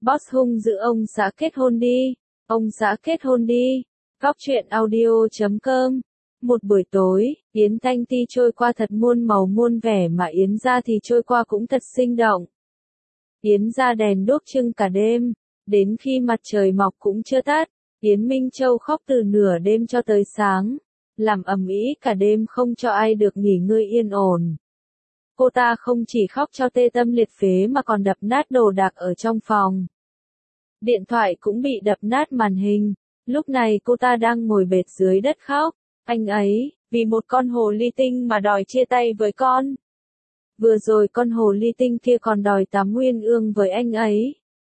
Boss hung dữ ông xã kết hôn đi. Ông xã kết hôn đi. Góc truyện audio.com. Một buổi tối, Yến Thanh Ti trôi qua thật muôn màu muôn vẻ mà Yến gia thì trôi qua cũng thật sinh động. Yến gia đèn đuốc trưng cả đêm, đến khi mặt trời mọc cũng chưa tắt, Yến Minh Châu khóc từ nửa đêm cho tới sáng, làm ầm ĩ cả đêm không cho ai được nghỉ ngơi yên ổn. Cô ta không chỉ khóc cho tê tâm liệt phế mà còn đập nát đồ đạc ở trong phòng. Điện thoại cũng bị đập nát màn hình, lúc này cô ta đang ngồi bệt dưới đất khóc. Anh ấy, vì một con hồ ly tinh mà đòi chia tay với con. Vừa rồi con hồ ly tinh kia còn đòi tắm nguyên ương với anh ấy.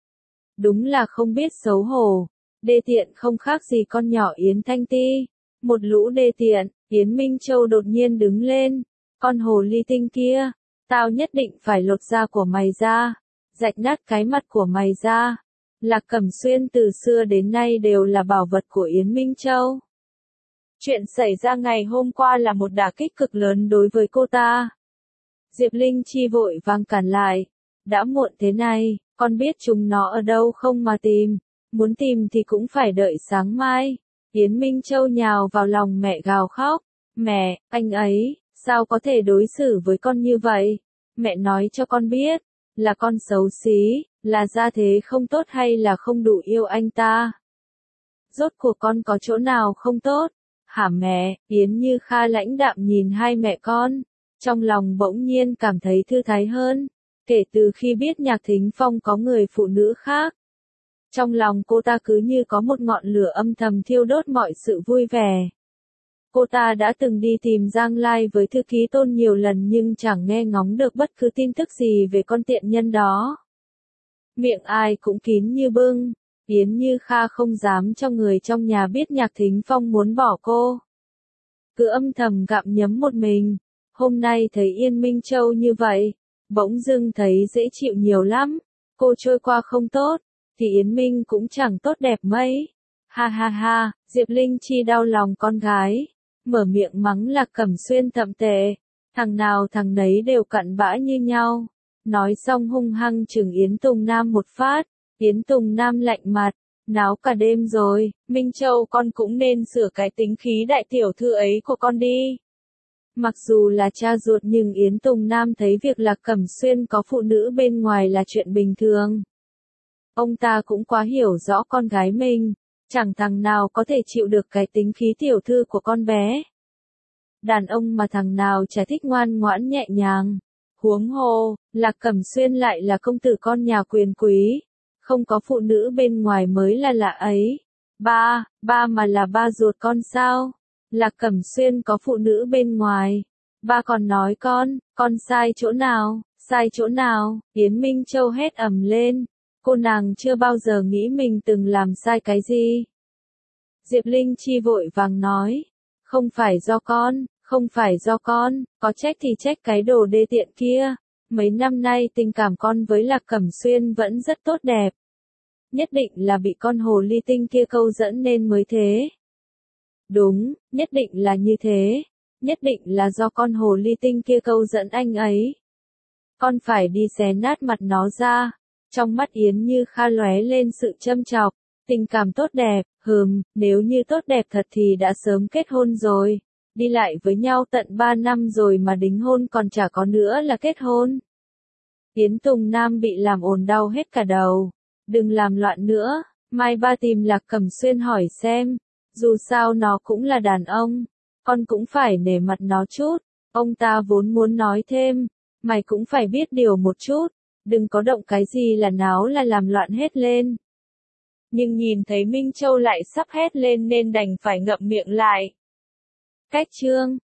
Đúng là không biết xấu hổ, đê tiện không khác gì con nhỏ Yến Thanh Ti. Một lũ đê tiện, Yến Minh Châu đột nhiên đứng lên. Con hồ ly tinh kia, tao nhất định phải lột da của mày ra, rạch nát cái mặt của mày ra. Lạc Cẩm Xuyên từ xưa đến nay đều là bảo vật của Yến Minh Châu. Chuyện xảy ra ngày hôm qua là một đả kích cực lớn đối với cô ta. Diệp Linh Chi vội vàng cản lại. Đã muộn thế này, con biết chúng nó ở đâu không mà tìm. Muốn tìm thì cũng phải đợi sáng mai. Yến Minh Châu nhào vào lòng mẹ gào khóc. Mẹ, anh ấy, sao có thể đối xử với con như vậy? Mẹ nói cho con biết, là con xấu xí, là gia thế không tốt hay là không đủ yêu anh ta? Rốt cuộc con có chỗ nào không tốt? Hả mẹ? Yến Như Kha lãnh đạm nhìn hai mẹ con, trong lòng bỗng nhiên cảm thấy thư thái hơn, kể từ khi biết Nhạc Thính Phong có người phụ nữ khác. Trong lòng cô ta cứ như có một ngọn lửa âm thầm thiêu đốt mọi sự vui vẻ. Cô ta đã từng đi tìm Giang Lai với thư ký Tôn nhiều lần nhưng chẳng nghe ngóng được bất cứ tin tức gì về con tiện nhân đó. Miệng ai cũng kín như bưng. Yến Như Kha không dám cho người trong nhà biết Nhạc Thính Phong muốn bỏ cô. Cứ âm thầm gặm nhấm một mình. Hôm nay thấy Yên Minh Châu như vậy, bỗng dưng thấy dễ chịu nhiều lắm. Cô trôi qua không tốt, thì Yến Minh cũng chẳng tốt đẹp mấy. Ha ha ha, Diệp Linh Chi đau lòng con gái. Mở miệng mắng Lạc Cẩm Xuyên thậm tệ. Thằng nào thằng nấy đều cặn bã như nhau. Nói xong hung hăng chừng Yến Tùng Nam một phát. Yến Tùng Nam lạnh mặt, náo cả đêm rồi, Minh Châu con cũng nên sửa cái tính khí đại tiểu thư ấy của con đi. Mặc dù là cha ruột nhưng Yến Tùng Nam thấy việc Lạc Cẩm Xuyên có phụ nữ bên ngoài là chuyện bình thường. Ông ta cũng quá hiểu rõ con gái mình, chẳng thằng nào có thể chịu được cái tính khí tiểu thư của con bé. Đàn ông mà thằng nào chả thích ngoan ngoãn nhẹ nhàng. Huống hồ, Lạc Cẩm Xuyên lại là công tử con nhà quyền quý. Không có phụ nữ bên ngoài mới là lạ ấy. Ba mà là ba ruột con sao? Lạc Cẩm Xuyên có phụ nữ bên ngoài. Ba còn nói con sai chỗ nào, sai chỗ nào? Yến Minh Châu hét ầm lên. Cô nàng chưa bao giờ nghĩ mình từng làm sai cái gì. Diệp Linh Chi vội vàng nói. Không phải do con, không phải do con, có trách thì trách cái đồ đê tiện kia. Mấy năm nay tình cảm con với Lạc Cẩm Xuyên vẫn rất tốt đẹp. Nhất định là bị con hồ ly tinh kia câu dẫn nên mới thế. Đúng, nhất định là như thế. Nhất định là do con hồ ly tinh kia câu dẫn anh ấy. Con phải đi xé nát mặt nó ra. Trong mắt Yến Như Kha lóe lên sự châm chọc. Tình cảm tốt đẹp, nếu như tốt đẹp thật thì đã sớm kết hôn rồi. Đi lại với nhau tận 3 năm rồi mà đính hôn còn chả có nữa là kết hôn. Yến Tùng Nam bị làm ồn đau hết cả đầu. Đừng làm loạn nữa, mai ba tìm Lạc Cẩm Xuyên hỏi xem. Dù sao nó cũng là đàn ông, con cũng phải nể mặt nó chút. Ông ta vốn muốn nói thêm, mày cũng phải biết điều một chút. Đừng có động cái gì là náo là làm loạn hết lên. Nhưng nhìn thấy Minh Châu lại sắp hét lên nên đành phải ngậm miệng lại. Cách chương